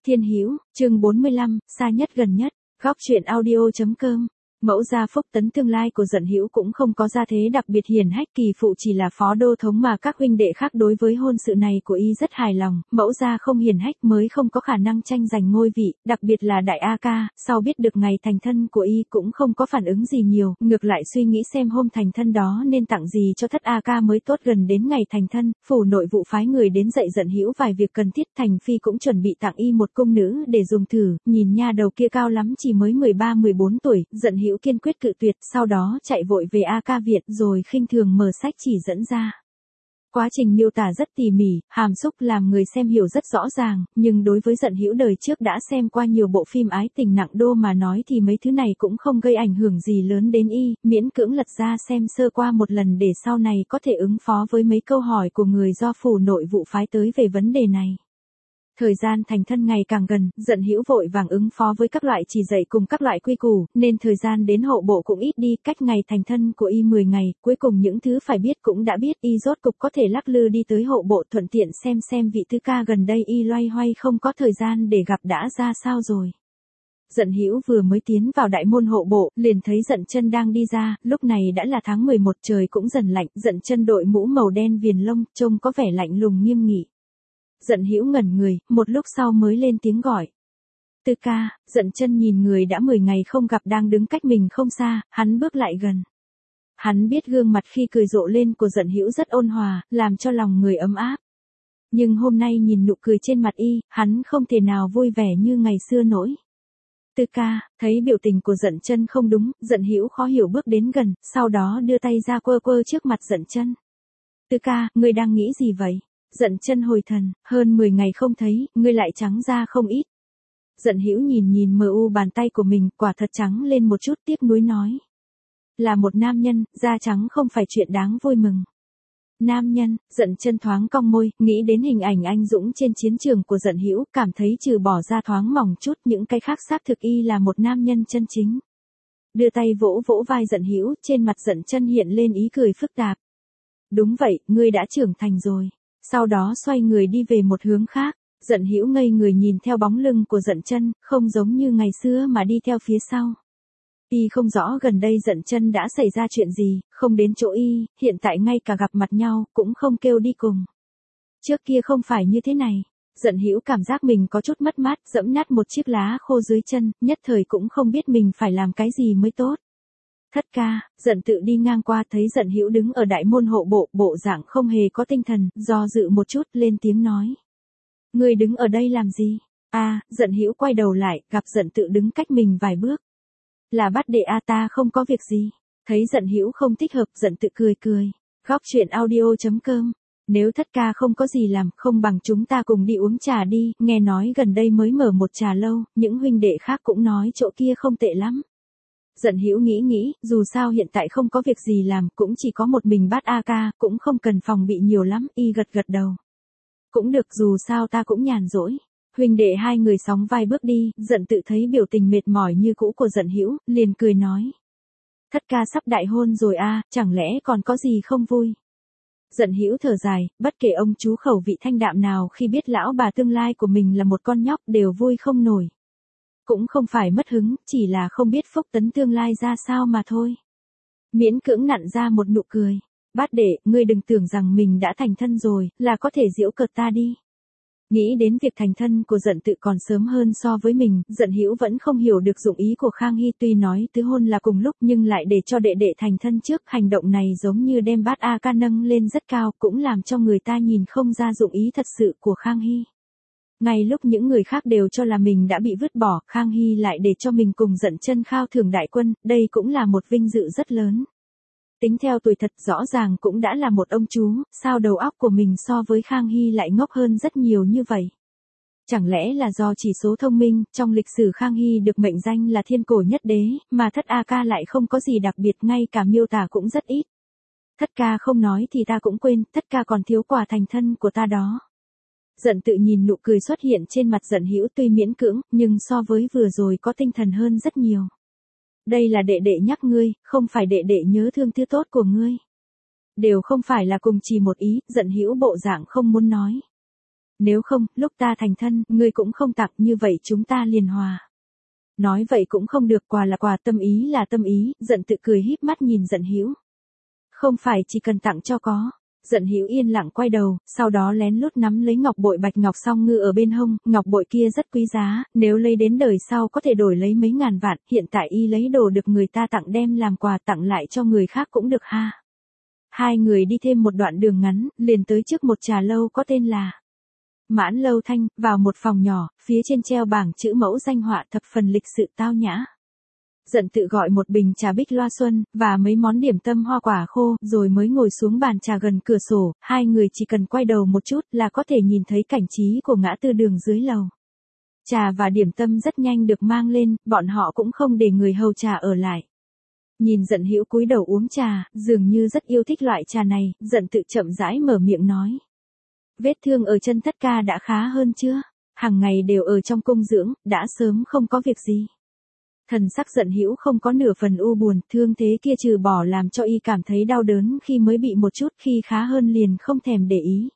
Thiên Hữu, chương 45, xa nhất gần nhất, góc truyện audio.com. Mẫu gia Phúc Tấn tương lai của Dận Hữu cũng không có gia thế đặc biệt hiển hách, kỳ phụ chỉ là phó đô thống mà các huynh đệ khác đối với hôn sự này của y rất hài lòng, mẫu gia không hiển hách mới không có khả năng tranh giành ngôi vị, đặc biệt là đại A ca, sau biết được ngày thành thân của y cũng không có phản ứng gì nhiều, ngược lại suy nghĩ xem hôm thành thân đó nên tặng gì cho thất A ca mới tốt. Gần đến ngày thành thân, phủ nội vụ phái người đến dạy Dận Hữu vài việc cần thiết, thành phi cũng chuẩn bị tặng y một cung nữ để dùng thử, nhìn nha đầu kia cao lắm chỉ mới 13-14 tuổi, Dận Hữu kiên quyết cự tuyệt, sau đó chạy vội về A ca viện rồi khinh thường mở sách chỉ dẫn ra. Quá trình miêu tả rất tỉ mỉ, hàm xúc làm người xem hiểu rất rõ ràng, nhưng đối với Dận Hữu đời trước đã xem qua nhiều bộ phim ái tình nặng đô mà nói thì mấy thứ này cũng không gây ảnh hưởng gì lớn đến y, miễn cưỡng lật ra xem sơ qua một lần để sau này có thể ứng phó với mấy câu hỏi của người do phủ nội vụ phái tới về vấn đề này. Thời gian thành thân ngày càng gần, Dận Hữu vội vàng ứng phó với các loại chỉ dạy cùng các loại quy củ, nên thời gian đến hộ bộ cũng ít đi, cách ngày thành thân của y 10 ngày, cuối cùng những thứ phải biết cũng đã biết, y rốt cục có thể lắc lư đi tới hộ bộ thuận tiện xem vị tứ ca gần đây y loay hoay không có thời gian để gặp đã ra sao rồi. Dận Hữu vừa mới tiến vào đại môn hộ bộ, liền thấy Dận Chân đang đi ra, lúc này đã là tháng 11 trời cũng dần lạnh, Dận Chân đội mũ màu đen viền lông, trông có vẻ lạnh lùng nghiêm nghị. Dận Hữu ngẩn người, một lúc sau mới lên tiếng gọi. Tư ca. Dận Chân nhìn người đã 10 ngày không gặp đang đứng cách mình không xa, hắn bước lại gần. Hắn biết gương mặt khi cười rộ lên của Dận Hữu rất ôn hòa, làm cho lòng người ấm áp. Nhưng hôm nay nhìn nụ cười trên mặt y, hắn không thể nào vui vẻ như ngày xưa nổi. Tư ca. Thấy biểu tình của Dận Chân không đúng, Dận Hữu khó hiểu bước đến gần, sau đó đưa tay ra quơ quơ trước mặt Dận Chân. Tư ca, ngươi đang nghĩ gì vậy? Dận Chân hồi thần, hơn 10 ngày không thấy, ngươi lại trắng da không ít. Dận Hữu nhìn mờ u bàn tay của mình, quả thật trắng lên một chút, tiếc nuối nói. Là một nam nhân, da trắng không phải chuyện đáng vui mừng. Nam nhân. Dận Chân thoáng cong môi, nghĩ đến hình ảnh anh dũng trên chiến trường của Dận Hữu, cảm thấy trừ bỏ da thoáng mỏng chút những cái khác xác thực y là một nam nhân chân chính. Đưa tay vỗ vỗ vai Dận Hữu, trên mặt Dận Chân hiện lên ý cười phức tạp. Đúng vậy, ngươi đã trưởng thành rồi. Sau đó xoay người đi về một hướng khác, Dận Hữu ngây người nhìn theo bóng lưng của Dận Chân, không giống như ngày xưa mà đi theo phía sau. Y không rõ gần đây Dận Chân đã xảy ra chuyện gì, không đến chỗ y, hiện tại ngay cả gặp mặt nhau cũng không kêu đi cùng. Trước kia không phải như thế này. Dận Hữu cảm giác mình có chút mất mát, dẫm nát một chiếc lá khô dưới chân, nhất thời cũng không biết mình phải làm cái gì mới tốt. Thất ca. Dận Tự đi ngang qua thấy Dận Hữu đứng ở đại môn hộ bộ, bộ dạng không hề có tinh thần, do dự một chút, lên tiếng nói. Ngươi đứng ở đây làm gì? Dận Hữu quay đầu lại, gặp Dận Tự đứng cách mình vài bước. Là bắt đệ ta không có việc gì. Thấy Dận Hữu không thích hợp, Dận Tự cười. Góc truyện audio.com. Nếu thất ca không có gì làm, không bằng chúng ta cùng đi uống trà đi, nghe nói gần đây mới mở một trà lâu, những huynh đệ khác cũng nói chỗ kia không tệ lắm. Dận Hữu nghĩ, dù sao hiện tại không có việc gì làm, cũng chỉ có một mình Bát A ca, cũng không cần phòng bị nhiều lắm, y gật đầu. Cũng được, dù sao ta cũng nhàn rỗi. Huynh đệ hai người sóng vai bước đi, Dận Tự thấy biểu tình mệt mỏi như cũ của Dận Hữu, liền cười nói. Thất ca sắp đại hôn rồi chẳng lẽ còn có gì không vui? Dận Hữu thở dài, bất kể ông chú khẩu vị thanh đạm nào khi biết lão bà tương lai của mình là một con nhóc đều vui không nổi. Cũng không phải mất hứng, chỉ là không biết Phúc Tấn tương lai ra sao mà thôi. Miễn cưỡng nặn ra một nụ cười. Bát đệ, ngươi đừng tưởng rằng mình đã thành thân rồi, là có thể giễu cợt ta đi. Nghĩ đến việc thành thân của Dận Tự còn sớm hơn so với mình, Dận Hữu vẫn không hiểu được dụng ý của Khang Hy, tuy nói tứ hôn là cùng lúc nhưng lại để cho đệ đệ thành thân trước, hành động này giống như đem Bát A ca nâng lên rất cao, cũng làm cho người ta nhìn không ra dụng ý thật sự của Khang Hy. Ngay lúc những người khác đều cho là mình đã bị vứt bỏ, Khang Hy lại để cho mình cùng Dận Chân khao thưởng đại quân, đây cũng là một vinh dự rất lớn. Tính theo tuổi thật rõ ràng cũng đã là một ông chú, sao đầu óc của mình so với Khang Hy lại ngốc hơn rất nhiều như vậy? Chẳng lẽ là do chỉ số thông minh, trong lịch sử Khang Hy được mệnh danh là thiên cổ nhất đế, mà thất A ca lại không có gì đặc biệt, ngay cả miêu tả cũng rất ít. Thất ca không nói thì ta cũng quên, thất ca còn thiếu quà thành thân của ta đó. Dận Tự nhìn nụ cười xuất hiện trên mặt Dận Hữu, tuy miễn cưỡng, nhưng so với vừa rồi có tinh thần hơn rất nhiều. Đây là đệ đệ nhắc ngươi, không phải đệ đệ nhớ thương thứ tốt của ngươi. Đều không phải là cùng chỉ một ý, Dận Hữu bộ dạng không muốn nói. Nếu không, lúc ta thành thân, ngươi cũng không tặng, như vậy chúng ta liền hòa. Nói vậy cũng không được, quà là quà, tâm ý là tâm ý. Dận tự cười híp mắt nhìn Dận Hữu. Không phải chỉ cần tặng cho có. Dận Hữu yên lặng quay đầu, sau đó lén lút nắm lấy ngọc bội bạch ngọc song ngư ở bên hông, ngọc bội kia rất quý giá, nếu lấy đến đời sau có thể đổi lấy mấy ngàn vạn, hiện tại y lấy đồ được người ta tặng đem làm quà tặng lại cho người khác cũng được ha. Hai người đi thêm một đoạn đường ngắn, liền tới trước một trà lâu có tên là Mãn Lâu Thanh, vào một phòng nhỏ, phía trên treo bảng chữ mẫu danh họa thập phần lịch sự tao nhã. Dận tự gọi một bình trà bích loa xuân, và mấy món điểm tâm hoa quả khô, rồi mới ngồi xuống bàn trà gần cửa sổ, hai người chỉ cần quay đầu một chút là có thể nhìn thấy cảnh trí của ngã tư đường dưới lầu. Trà và điểm tâm rất nhanh được mang lên, bọn họ cũng không để người hầu trà ở lại. Nhìn Dận Hữu cúi đầu uống trà, dường như rất yêu thích loại trà này, Dận tự chậm rãi mở miệng nói. Vết thương ở chân thất ca đã khá hơn chưa? Hàng ngày đều ở trong cung dưỡng, đã sớm không có việc gì. Thần sắc Dận Hữu không có nửa phần u buồn, thương thế kia trừ bỏ làm cho y cảm thấy đau đớn khi mới bị một chút, khi khá hơn liền không thèm để ý.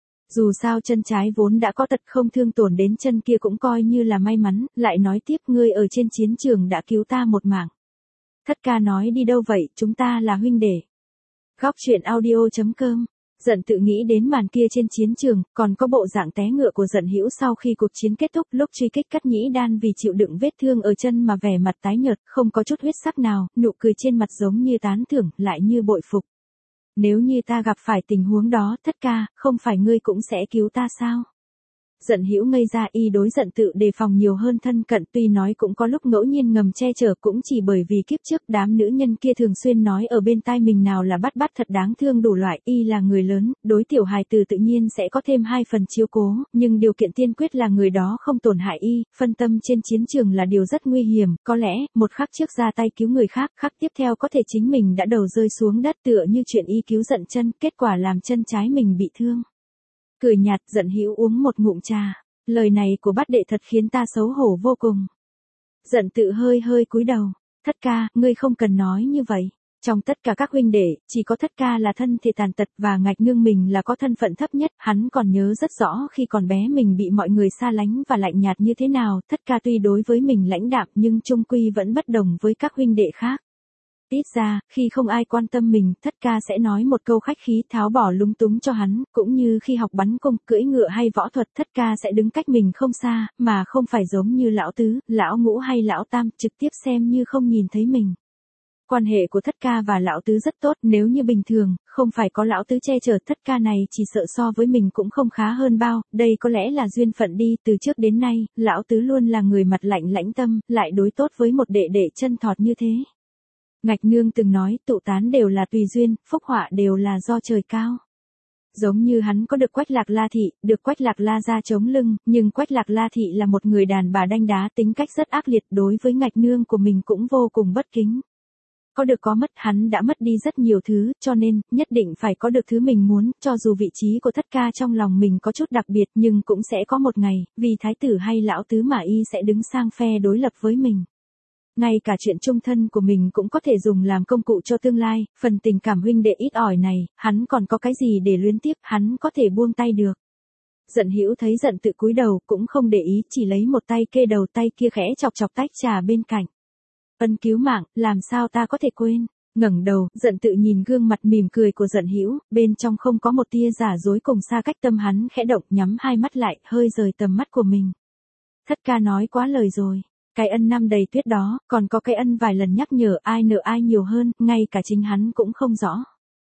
Dù sao chân trái vốn đã có tật, không thương tổn đến chân kia cũng coi như là may mắn, lại nói tiếp, ngươi ở trên chiến trường đã cứu ta một mạng. Thất ca nói đi đâu vậy, chúng ta là huynh đệ. Góc truyện audio.com. Dận tự nghĩ đến màn kia trên chiến trường, còn có bộ dạng té ngựa của Dận Hữu sau khi cuộc chiến kết thúc, lúc truy kích Cắt Nhĩ Đan vì chịu đựng vết thương ở chân mà vẻ mặt tái nhợt, không có chút huyết sắc nào, nụ cười trên mặt giống như tán thưởng, lại như bội phục. Nếu như ta gặp phải tình huống đó, thất ca, không phải ngươi cũng sẽ cứu ta sao? Dận Hữu ngây ra, y đối Dận tự đề phòng nhiều hơn thân cận, tuy nói cũng có lúc ngẫu nhiên ngầm che chở, cũng chỉ bởi vì kiếp trước đám nữ nhân kia thường xuyên nói ở bên tai mình nào là bắt thật đáng thương đủ loại, y là người lớn, đối tiểu hài tử tự nhiên sẽ có thêm 2 phần chiếu cố, nhưng điều kiện tiên quyết là người đó không tổn hại y, phân tâm trên chiến trường là điều rất nguy hiểm, có lẽ, một khắc trước ra tay cứu người khác, khắc tiếp theo có thể chính mình đã đầu rơi xuống đất, tựa như chuyện y cứu Dận chân, kết quả làm chân trái mình bị thương. Cười nhạt, Dận Hữu uống một ngụm trà. Lời này của bát đệ thật khiến ta xấu hổ vô cùng. Dận tự hơi cúi đầu. Thất ca, ngươi không cần nói như vậy. Trong tất cả các huynh đệ, chỉ có thất ca là thân thể tàn tật và ngạch nương mình là có thân phận thấp nhất. Hắn còn nhớ rất rõ khi còn bé mình bị mọi người xa lánh và lạnh nhạt như thế nào. Thất ca tuy đối với mình lãnh đạm nhưng chung quy vẫn bất đồng với các huynh đệ khác. Ít ra, khi không ai quan tâm mình, thất ca sẽ nói một câu khách khí tháo bỏ lúng túng cho hắn, cũng như khi học bắn cung, cưỡi ngựa hay võ thuật, thất ca sẽ đứng cách mình không xa, mà không phải giống như lão tứ, lão ngũ hay lão tam, trực tiếp xem như không nhìn thấy mình. Quan hệ của thất ca và lão tứ rất tốt, nếu như bình thường, không phải có lão tứ che chở, thất ca này chỉ sợ so với mình cũng không khá hơn bao, đây có lẽ là duyên phận đi, từ trước đến nay, lão tứ luôn là người mặt lạnh lãnh tâm, lại đối tốt với một đệ đệ chân thọt như thế. Ngạch nương từng nói, tụ tán đều là tùy duyên, phúc họa đều là do trời cao. Giống như hắn có được Quách Lạc La thị, được Quách Lạc La ra chống lưng, nhưng Quách Lạc La thị là một người đàn bà đanh đá, tính cách rất ác liệt, đối với ngạch nương của mình cũng vô cùng bất kính. Có được có mất, hắn đã mất đi rất nhiều thứ, cho nên, nhất định phải có được thứ mình muốn, cho dù vị trí của thất ca trong lòng mình có chút đặc biệt, nhưng cũng sẽ có một ngày, vì thái tử hay lão tứ mà y sẽ đứng sang phe đối lập với mình. Ngay cả chuyện chung thân của mình cũng có thể dùng làm công cụ cho tương lai, phần tình cảm huynh đệ ít ỏi này, hắn còn có cái gì để luyến tiếc, hắn có thể buông tay được. Dận Hữu thấy Dận tự cúi đầu, cũng không để ý, chỉ lấy một tay kê đầu, tay kia khẽ chọc chọc tách trà bên cạnh. Ân cứu mạng, làm sao ta có thể quên. Ngẩng đầu, Dận tự nhìn gương mặt mỉm cười của Dận Hữu, bên trong không có một tia giả dối, cùng xa cách, tâm hắn khẽ động, nhắm hai mắt lại, hơi rời tầm mắt của mình. Thất ca nói quá lời rồi. Cái ân năm đầy tuyết đó, còn có cái ân vài lần nhắc nhở ai nợ ai nhiều hơn, ngay cả chính hắn cũng không rõ.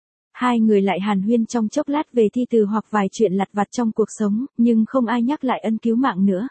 Hai người lại hàn huyên trong chốc lát về thi từ hoặc vài chuyện lặt vặt trong cuộc sống, nhưng không ai nhắc lại ân cứu mạng nữa.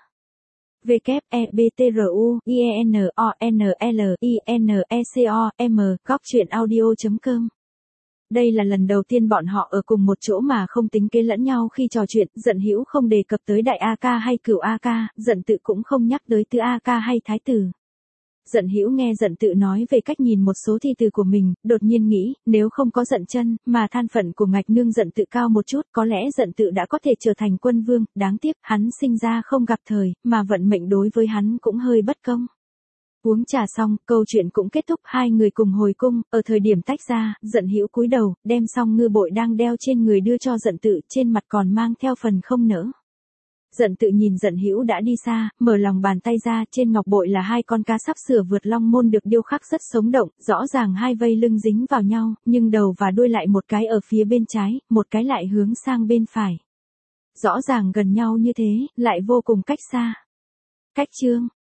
WEBTRUINONLINECOM. Góc truyện audio.com. Đây là lần đầu tiên bọn họ ở cùng một chỗ mà không tính kế lẫn nhau khi trò chuyện, Dận Hữu không đề cập tới đại A ca hay cửu A ca, Dận tự cũng không nhắc tới tứ A ca hay thái tử. Dận Hữu nghe Dận tự nói về cách nhìn một số thi từ của mình, đột nhiên nghĩ, nếu không có Dận chân, mà than phận của ngạch nương Dận tự cao một chút, có lẽ Dận tự đã có thể trở thành quân vương, đáng tiếc, hắn sinh ra không gặp thời, mà vận mệnh đối với hắn cũng hơi bất công. Uống trà xong, câu chuyện cũng kết thúc, hai người cùng hồi cung, ở thời điểm tách ra, Dận Hữu cúi đầu, đem song ngư bội đang đeo trên người đưa cho Dận tự, trên mặt còn mang theo phần không nỡ. Dận tự nhìn Dận Hữu đã đi xa, mở lòng bàn tay ra, trên ngọc bội là hai con cá sắp sửa vượt long môn được điêu khắc rất sống động, rõ ràng hai vây lưng dính vào nhau, nhưng đầu và đuôi lại một cái ở phía bên trái, một cái lại hướng sang bên phải. Rõ ràng gần nhau như thế, lại vô cùng cách xa. Cách chương